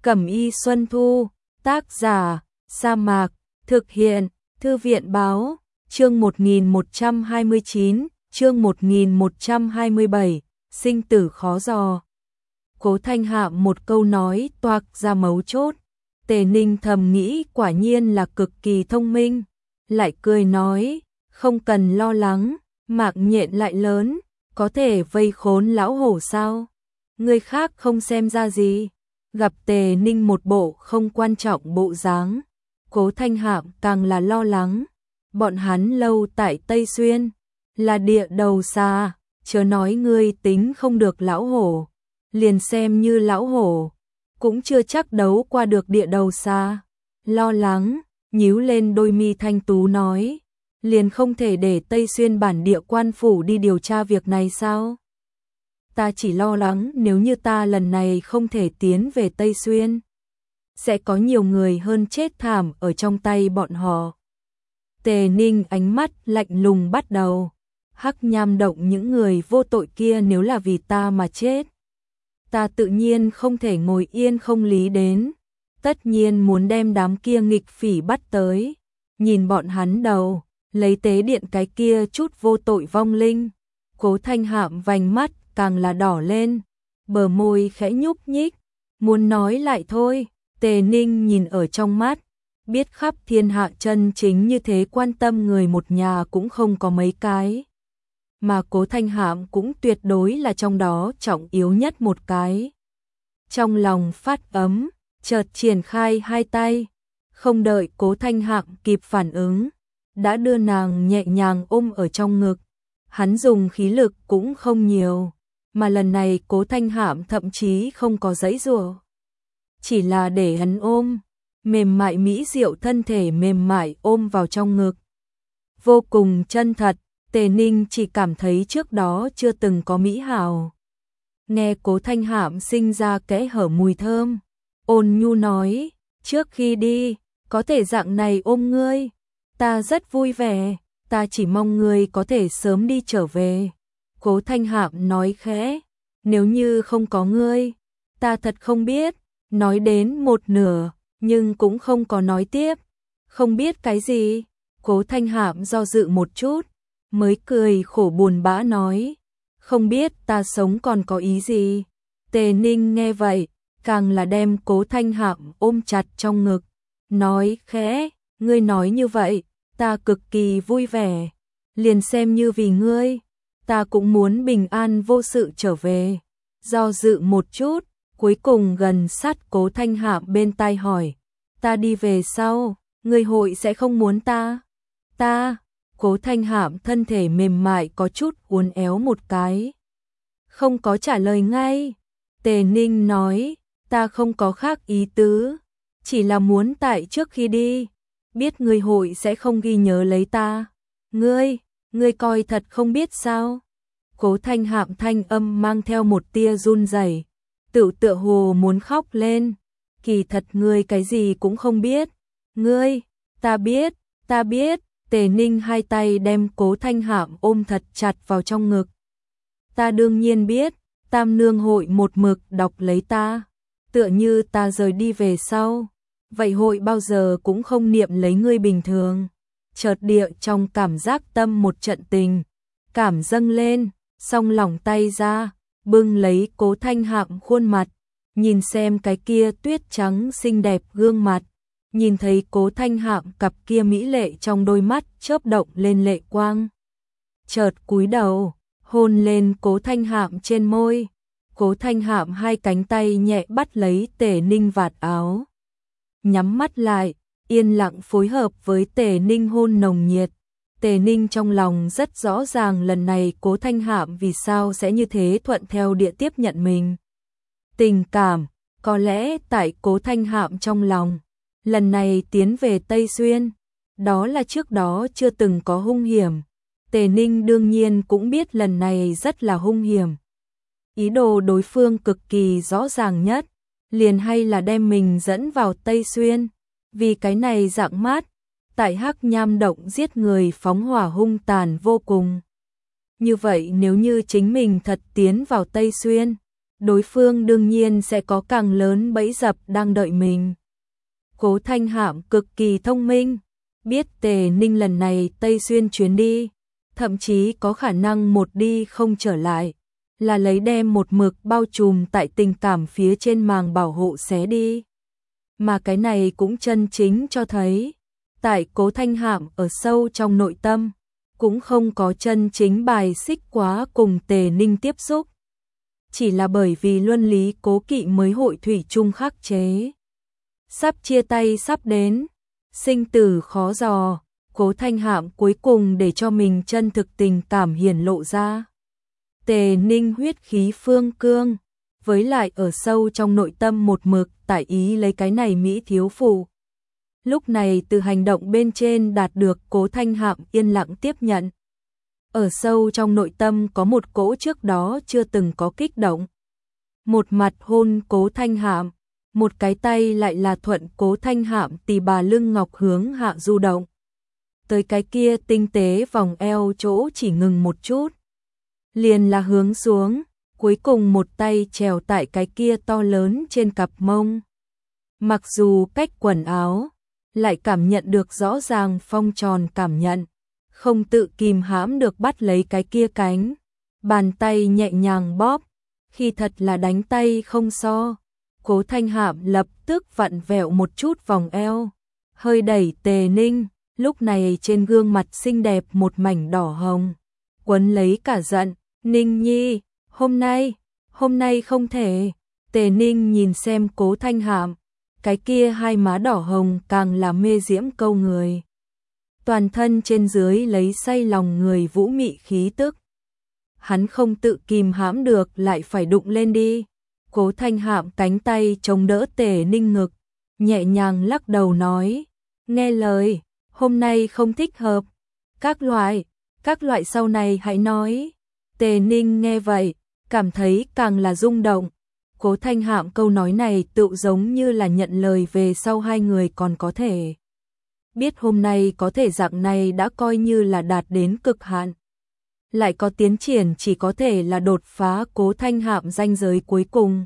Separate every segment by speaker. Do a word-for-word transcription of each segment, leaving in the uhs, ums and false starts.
Speaker 1: Cẩm y Xuân Thu, tác giả, Sa Mạc, thực hiện, Thư viện báo, chương một nghìn một trăm hai mươi chín, chương một nghìn một trăm hai mươi bảy, sinh tử khó dò. Cố Thanh Hạm một câu nói toạc ra mấu chốt, Tề Ninh thầm nghĩ quả nhiên là cực kỳ thông minh, lại cười nói, không cần lo lắng, mạng nhện lại lớn, có thể vây khốn lão hổ sao? Người khác không xem ra gì. Gặp Tề Ninh một bộ không quan trọng bộ dáng, Cố Thanh Hạm càng là lo lắng. Bọn hắn lâu tại Tây Xuyên, là địa đầu xa, chớ nói ngươi tính không được lão hổ, liền xem như lão hổ, cũng chưa chắc đấu qua được địa đầu xa. Lo lắng, nhíu lên đôi mi thanh tú nói, liền không thể để Tây Xuyên bản địa quan phủ đi điều tra việc này sao? Ta chỉ lo lắng nếu như ta lần này không thể tiến về Tây Xuyên, sẽ có nhiều người hơn chết thảm ở trong tay bọn họ. Tề Ninh ánh mắt lạnh lùng bắt đầu, hắc nham động những người vô tội kia nếu là vì ta mà chết, ta tự nhiên không thể ngồi yên không lý đến, tất nhiên muốn đem đám kia nghịch phỉ bắt tới, nhìn bọn hắn đầu, lấy tế điện cái kia chút vô tội vong linh. Cố Thanh Hạm vành mắt càng là đỏ lên, bờ môi khẽ nhúc nhích, muốn nói lại thôi. Tề Ninh nhìn ở trong mắt, biết khắp thiên hạ chân chính như thế quan tâm người một nhà cũng không có mấy cái, mà Cố Thanh Hạm cũng tuyệt đối là trong đó trọng yếu nhất một cái. Trong lòng phát ấm, chợt triển khai hai tay, không đợi Cố Thanh Hạm kịp phản ứng, đã đưa nàng nhẹ nhàng ôm ở trong ngực. Hắn dùng khí lực cũng không nhiều, mà lần này Cố Thanh Hạm thậm chí không có giãy giụa, chỉ là để hắn ôm, mềm mại mỹ diệu thân thể mềm mại ôm vào trong ngực. Vô cùng chân thật, Tề Ninh chỉ cảm thấy trước đó chưa từng có mỹ hảo. Nghe Cố Thanh Hạm sinh ra kẽ hở mùi thơm, ôn nhu nói, trước khi đi, có thể dạng này ôm ngươi, ta rất vui vẻ, ta chỉ mong ngươi có thể sớm đi trở về. Cố Thanh Hạm nói khẽ, nếu như không có ngươi, ta thật không biết. Nói đến một nửa, nhưng cũng không có nói tiếp. Không biết cái gì? Cố Thanh Hạm do dự một chút, mới cười khổ buồn bã nói, không biết ta sống còn có ý gì. Tề Ninh nghe vậy, càng là đem Cố Thanh Hạm ôm chặt trong ngực, nói khẽ, ngươi nói như vậy, ta cực kỳ vui vẻ, liền xem như vì ngươi, ta cũng muốn bình an vô sự trở về. Do dự một chút, cuối cùng gần sát Cố Thanh Hạm bên tai hỏi, ta đi về sau, ngươi hội sẽ không muốn ta? Ta, Cố Thanh Hạm thân thể mềm mại có chút uốn éo một cái, không có trả lời ngay. Tề Ninh nói, ta không có khác ý tứ, chỉ là muốn tại trước khi đi, biết ngươi hội sẽ không ghi nhớ lấy ta. Ngươi, ngươi coi thật không biết sao? Cố Thanh Hạm thanh âm mang theo một tia run rẩy, tự tựa hồ muốn khóc lên. Kỳ thật ngươi cái gì cũng không biết. Ngươi, ta biết, ta biết. Tề Ninh hai tay đem Cố Thanh Hạm ôm thật chặt vào trong ngực. Ta đương nhiên biết, Tam Nương hội một mực đọc lấy ta, tựa như ta rời đi về sau, vậy hội bao giờ cũng không niệm lấy ngươi bình thường. Chợt địa trong cảm giác tâm một trận tình cảm dâng lên, song lỏng tay ra, bưng lấy Cố Thanh Hạm khuôn mặt, nhìn xem cái kia tuyết trắng xinh đẹp gương mặt, nhìn thấy Cố Thanh Hạm cặp kia mỹ lệ trong đôi mắt chớp động lên lệ quang. Chợt cúi đầu, hôn lên Cố Thanh Hạm trên môi. Cố Thanh Hạm hai cánh tay nhẹ bắt lấy Tề Ninh vạt áo, nhắm mắt lại, yên lặng phối hợp với Tề Ninh hôn nồng nhiệt. Tề Ninh trong lòng rất rõ ràng lần này Cố Thanh Hạm vì sao sẽ như thế thuận theo địa tiếp nhận mình. Tình cảm, có lẽ tại Cố Thanh Hạm trong lòng, lần này tiến về Tây Xuyên, đó là trước đó chưa từng có hung hiểm. Tề Ninh đương nhiên cũng biết lần này rất là hung hiểm. Ý đồ đối phương cực kỳ rõ ràng nhất, liền hay là đem mình dẫn vào Tây Xuyên, vì cái này dạng mát, tại hắc nham động giết người phóng hỏa hung tàn vô cùng. Như vậy nếu như chính mình thật tiến vào Tây Xuyên, đối phương đương nhiên sẽ có càng lớn bẫy dập đang đợi mình. Cố Thanh Hạm cực kỳ thông minh, biết Tề Ninh lần này Tây Xuyên chuyến đi, thậm chí có khả năng một đi không trở lại, là lấy đem một mực bao trùm tại tình cảm phía trên màng bảo hộ xé đi. Mà cái này cũng chân chính cho thấy, tại Cố Thanh Hạm ở sâu trong nội tâm, cũng không có chân chính bài xích quá cùng Tề Ninh tiếp xúc. Chỉ là bởi vì luân lý cố kỵ mới hội thủy chung khắc chế. Sắp chia tay sắp đến, sinh tử khó dò, Cố Thanh Hạm cuối cùng để cho mình chân thực tình cảm hiển lộ ra. Tề Ninh huyết khí phương cương, với lại ở sâu trong nội tâm một mực tại ý lấy cái này Mỹ thiếu phụ. Lúc này từ hành động bên trên đạt được Cố Thanh Hạm yên lặng tiếp nhận. Ở sâu trong nội tâm có một cỗ trước đó chưa từng có kích động. Một mặt hôn Cố Thanh Hạm, một cái tay lại là thuận Cố Thanh Hạm tì bà lưng ngọc hướng hạ du động. Tới cái kia tinh tế vòng eo chỗ chỉ ngừng một chút. Liền là hướng xuống, cuối cùng một tay trèo tại cái kia to lớn trên cặp mông. Mặc dù cách quần áo, lại cảm nhận được rõ ràng phong tròn cảm nhận, không tự kìm hãm được bắt lấy cái kia cánh, bàn tay nhẹ nhàng bóp, khi thật là đánh tay không so. Cố Thanh Hạm lập tức vặn vẹo một chút vòng eo, hơi đẩy Tề Ninh, lúc này trên gương mặt xinh đẹp một mảnh đỏ hồng, quấn lấy cả giận, Ninh Nhi, hôm nay, hôm nay không thể. Tề Ninh nhìn xem Cố Thanh Hạm, cái kia hai má đỏ hồng càng là mê diễm câu người. Toàn thân trên dưới lấy say lòng người vũ mị khí tức. Hắn không tự kìm hãm được lại phải đụng lên đi. Cố Thanh Hạm cánh tay chống đỡ Tề Ninh ngực, nhẹ nhàng lắc đầu nói, nghe lời, hôm nay không thích hợp. Các loại, các loại sau này hãy nói. Tề Ninh nghe vậy, cảm thấy càng là rung động. Cố Thanh Hạm câu nói này tự giống như là nhận lời về sau hai người còn có thể. Biết hôm nay có thể dạng này đã coi như là đạt đến cực hạn. Lại có tiến triển chỉ có thể là đột phá Cố Thanh Hạm ranh giới cuối cùng.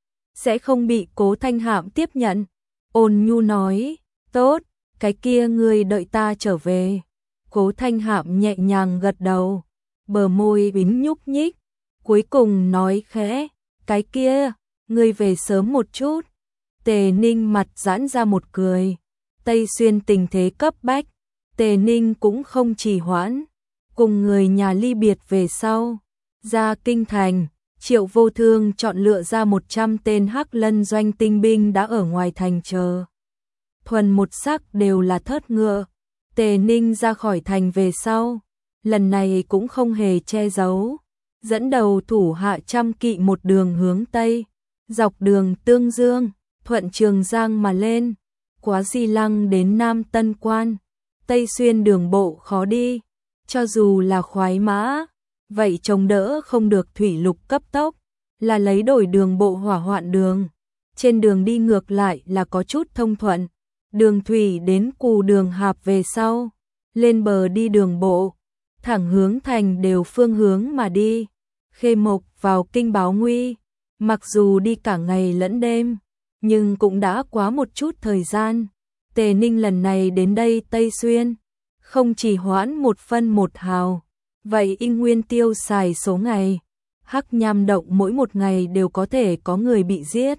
Speaker 1: Sẽ không bị Cố Thanh Hạm tiếp nhận. Ôn nhu nói, tốt, cái kia ngươi đợi ta trở về. Cố Thanh Hạm nhẹ nhàng gật đầu, bờ môi bính nhúc nhích, cuối cùng nói khẽ, cái kia, ngươi về sớm một chút. Tề Ninh mặt giãn ra một cười, Tây Xuyên tình thế cấp bách, Tề Ninh cũng không trì hoãn, cùng người nhà ly biệt về sau, ra kinh thành, Triệu Vô Thương chọn lựa ra một trăm tên Hắc Lân doanh tinh binh đã ở ngoài thành chờ. Thuần một sắc đều là thớt ngựa. Tề Ninh ra khỏi thành về sau, lần này cũng không hề che giấu, dẫn đầu thủ hạ trăm kỵ một đường hướng Tây, dọc đường Tương Dương, thuận Trường Giang mà lên, quá Di Lăng đến Nam Tân Quan. Tây Xuyên đường bộ khó đi, cho dù là khoái mã, vậy chống đỡ không được thủy lục cấp tốc, là lấy đổi đường bộ hỏa hoạn đường. Trên đường đi ngược lại là có chút thông thuận, đường thủy đến Cù Đường Hạp về sau, lên bờ đi đường bộ, thẳng hướng thành đều phương hướng mà đi. Khê Mộc vào kinh báo nguy, mặc dù đi cả ngày lẫn đêm, nhưng cũng đã quá một chút thời gian. Tề Ninh lần này đến đây Tây Xuyên, không chỉ hoãn một phân một hào, vậy y nguyên tiêu xài số ngày. Hắc Nham Động mỗi một ngày đều có thể có người bị giết.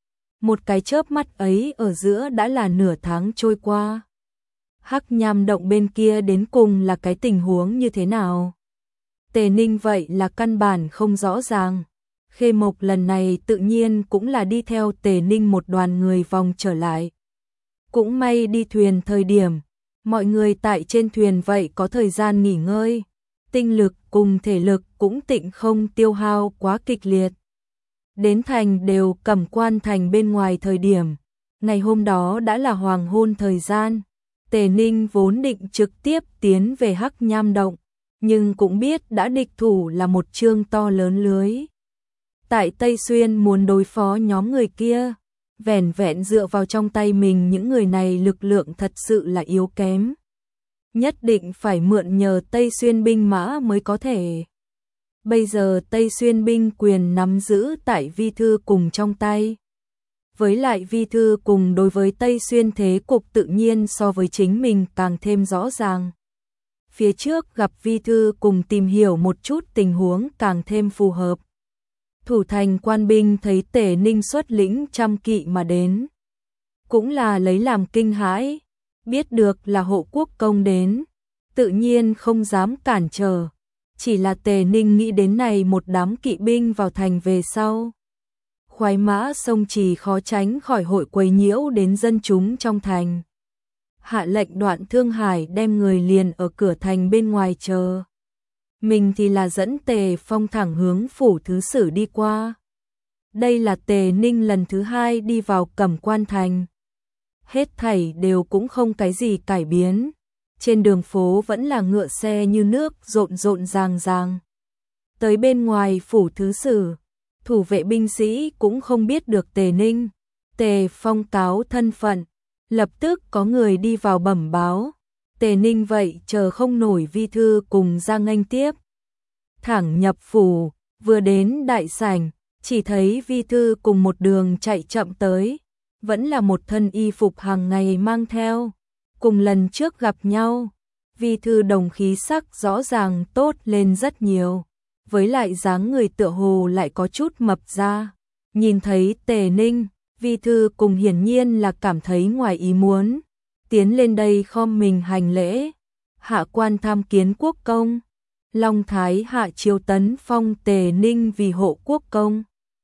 Speaker 1: Một cái chớp mắt ấy ở giữa đã là nửa tháng trôi qua. Hắc Nham Động bên kia đến cùng là cái tình huống như thế nào? Tề Ninh vậy là căn bản không rõ ràng. Khê Mộc lần này tự nhiên cũng là đi theo Tề Ninh một đoàn người vòng trở lại. Cũng may đi thuyền thời điểm, mọi người tại trên thuyền vậy có thời gian nghỉ ngơi, tinh lực cùng thể lực cũng tịnh không tiêu hao quá kịch liệt. Đến thành đều Cẩm Quan thành bên ngoài thời điểm, ngày hôm đó đã là hoàng hôn thời gian. Tề Ninh vốn định trực tiếp tiến về Hắc Nham Động, nhưng cũng biết đã địch thủ là một chương to lớn lưới. Tại Tây Xuyên muốn đối phó nhóm người kia, vẻn vẹn dựa vào trong tay mình những người này lực lượng thật sự là yếu kém. Nhất định phải mượn nhờ Tây Xuyên binh mã mới có thể. Bây giờ Tây Xuyên binh quyền nắm giữ tại Vi Thư cùng trong tay. Với lại Vi Thư cùng đối với Tây Xuyên thế cục tự nhiên so với chính mình càng thêm rõ ràng. Phía trước gặp Vi Thư cùng tìm hiểu một chút tình huống càng thêm phù hợp. Thủ thành quan binh thấy Tề Ninh xuất lĩnh trăm kỵ mà đến. Cũng là lấy làm kinh hãi, biết được là Hộ Quốc công đến, tự nhiên không dám cản trở. Chỉ là Tề Ninh nghĩ đến này một đám kỵ binh vào thành về sau. Khoái mã sông Trì khó tránh khỏi hội quấy nhiễu đến dân chúng trong thành. Hạ lệnh Đoạn Thương Hải đem người liền ở cửa thành bên ngoài chờ. Mình thì là dẫn Tề Phong thẳng hướng phủ thứ sử đi qua. Đây là Tề Ninh lần thứ hai đi vào Cẩm Quan thành. Hết thảy đều cũng không cái gì cải biến. Trên đường phố vẫn là ngựa xe như nước rộn rộn ràng ràng. Tới bên ngoài phủ thứ sử, thủ vệ binh sĩ cũng không biết được Tề Ninh. Tề Phong cáo thân phận, lập tức có người đi vào bẩm báo. Tề Ninh vậy chờ không nổi Vi Thư cùng ra nghênh tiếp. Thẳng nhập phủ, vừa đến đại sảnh, chỉ thấy Vi Thư cùng một đường chạy chậm tới. Vẫn là một thân y phục hàng ngày mang theo. Cùng lần trước gặp nhau, Vi Thư đồng khí sắc rõ ràng tốt lên rất nhiều. Với lại dáng người tựa hồ lại có chút mập ra. Nhìn thấy Tề Ninh, Vi Thư cùng hiển nhiên là cảm thấy ngoài ý muốn. Tiến lên đây khom mình hành lễ. Hạ quan tham kiến quốc công. Long Thái hạ chiếu tấn phong Tề Ninh vì Hộ Quốc công.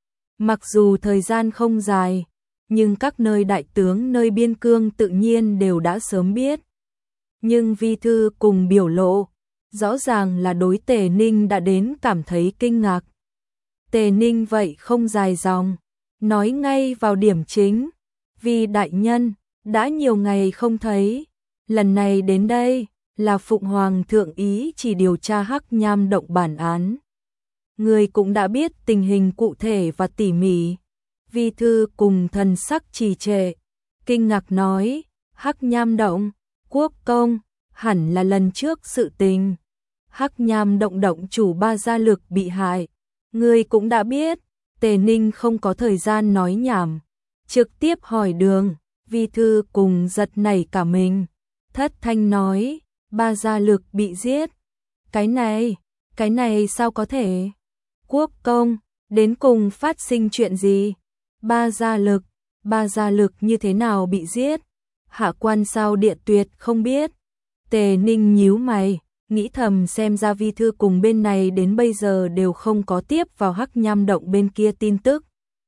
Speaker 1: Mặc dù thời gian không dài, nhưng các nơi đại tướng nơi biên cương tự nhiên đều đã sớm biết. Nhưng Vi Thư cùng biểu lộ, rõ ràng là đối Tề Ninh đã đến cảm thấy kinh ngạc. Tề Ninh vậy không dài dòng, nói ngay vào điểm chính. Vi đại nhân, đã nhiều ngày không thấy, lần này đến đây là Phụng Hoàng thượng ý chỉ điều tra Hắc Nham động bản án. Người cũng đã biết tình hình cụ thể và tỉ mỉ. Vi Thư cùng thần sắc trì trệ, kinh ngạc nói, Hắc Nham động, quốc công, hẳn là lần trước sự tình. Hắc Nham động động chủ Ba Gia Lực bị hại, người cũng đã biết. Tề Ninh không có thời gian nói nhảm, trực tiếp hỏi đường. Vi Thư cùng giật nảy cả mình, thất thanh nói, Ba Gia Lực bị giết. Cái này, cái này sao có thể? Quốc công, đến cùng phát sinh chuyện gì? Ba Gia Lực, Ba Gia Lực như thế nào bị giết? Hạ quan sao địa tuyệt không biết. Tề Ninh nhíu mày, nghĩ thầm xem ra Vi Thư cùng bên này đến bây giờ đều không có tiếp vào Hắc Nham động bên kia tin tức.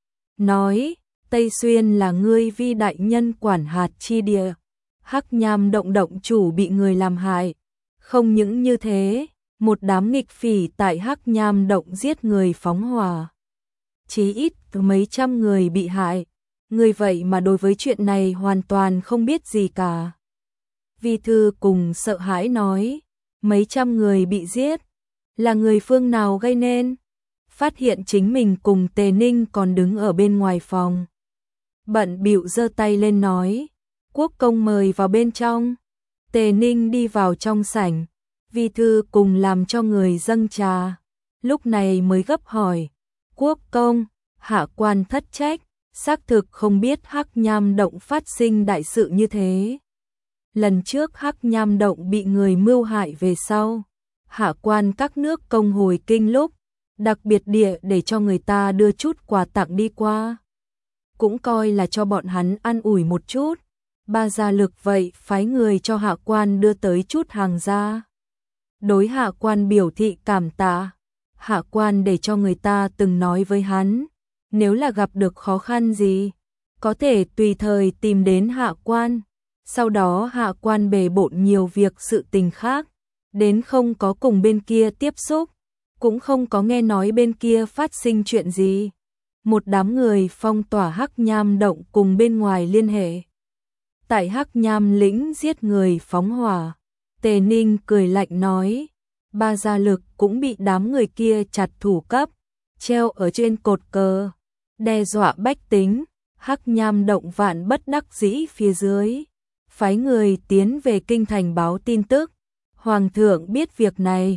Speaker 1: Nói, Tây Xuyên là ngươi Vi đại nhân quản hạt chi địa. Hắc Nham động động chủ bị người làm hại. Không những như thế, một đám nghịch phỉ tại Hắc Nham động giết người phóng hỏa. Chí ít mấy trăm người bị hại. Người vậy mà đối với chuyện này hoàn toàn không biết gì cả. Vi Thư cùng sợ hãi nói, mấy trăm người bị giết, là người phương nào gây nên? Phát hiện chính mình cùng Tề Ninh còn đứng ở bên ngoài phòng. Bận bịu giơ tay lên nói, quốc công mời vào bên trong. Tề Ninh đi vào trong sảnh, Vi Thư cùng làm cho người dâng trà. Lúc này mới gấp hỏi, quốc công, hạ quan thất trách, xác thực không biết Hắc Nham động phát sinh đại sự như thế. Lần trước Hắc Nham động bị người mưu hại về sau, hạ quan các nước công hồi kinh lúc, đặc biệt địa để cho người ta đưa chút quà tặng đi qua. Cũng coi là cho bọn hắn ăn ủi một chút. Ba Gia Lực vậy phái người cho hạ quan đưa tới chút hàng ra. Đối hạ quan biểu thị cảm tạ. Hạ quan để cho người ta từng nói với hắn, nếu là gặp được khó khăn gì, có thể tùy thời tìm đến hạ quan. Sau đó hạ quan bề bộn nhiều việc sự tình khác, đến không có cùng bên kia tiếp xúc, cũng không có nghe nói bên kia phát sinh chuyện gì. Một đám người phong tỏa Hắc Nham động cùng bên ngoài liên hệ. Tại Hắc Nham lĩnh giết người phóng hỏa, Tề Ninh cười lạnh nói, Ba Gia Lực cũng bị đám người kia chặt thủ cấp, treo ở trên cột cờ, đe dọa bách tính. Hắc Nham động vạn bất đắc dĩ phía dưới, phái người tiến về kinh thành báo tin tức. Hoàng thượng biết việc này,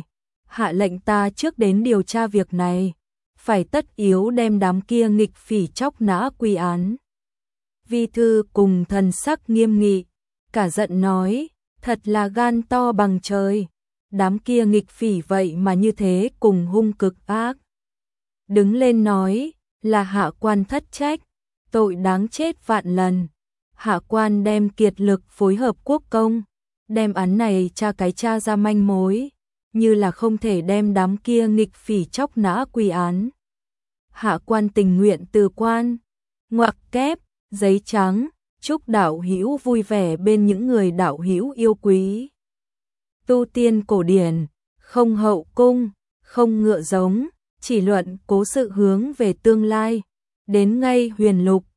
Speaker 1: hạ lệnh ta trước đến điều tra việc này, phải tất yếu đem đám kia nghịch phỉ chóc nã quy án. Vi thư cùng thần sắc nghiêm nghị, cả giận nói, thật là gan to bằng trời, đám kia nghịch phỉ vậy mà như thế cùng hung cực ác. Đứng lên nói, là hạ quan thất trách, tội đáng chết vạn lần. Hạ quan đem kiệt lực phối hợp quốc công, đem án này tra cái tra ra manh mối, như là không thể đem đám kia nghịch phỉ chóc nã quy án. Hạ quan tình nguyện từ quan, ngoặc kép, giấy trắng, chúc đạo hữu vui vẻ bên những người đạo hữu yêu quý. Tu tiên cổ điển, không hậu cung, không ngựa giống, chỉ luận cố sự hướng về tương lai, đến ngay huyền lục,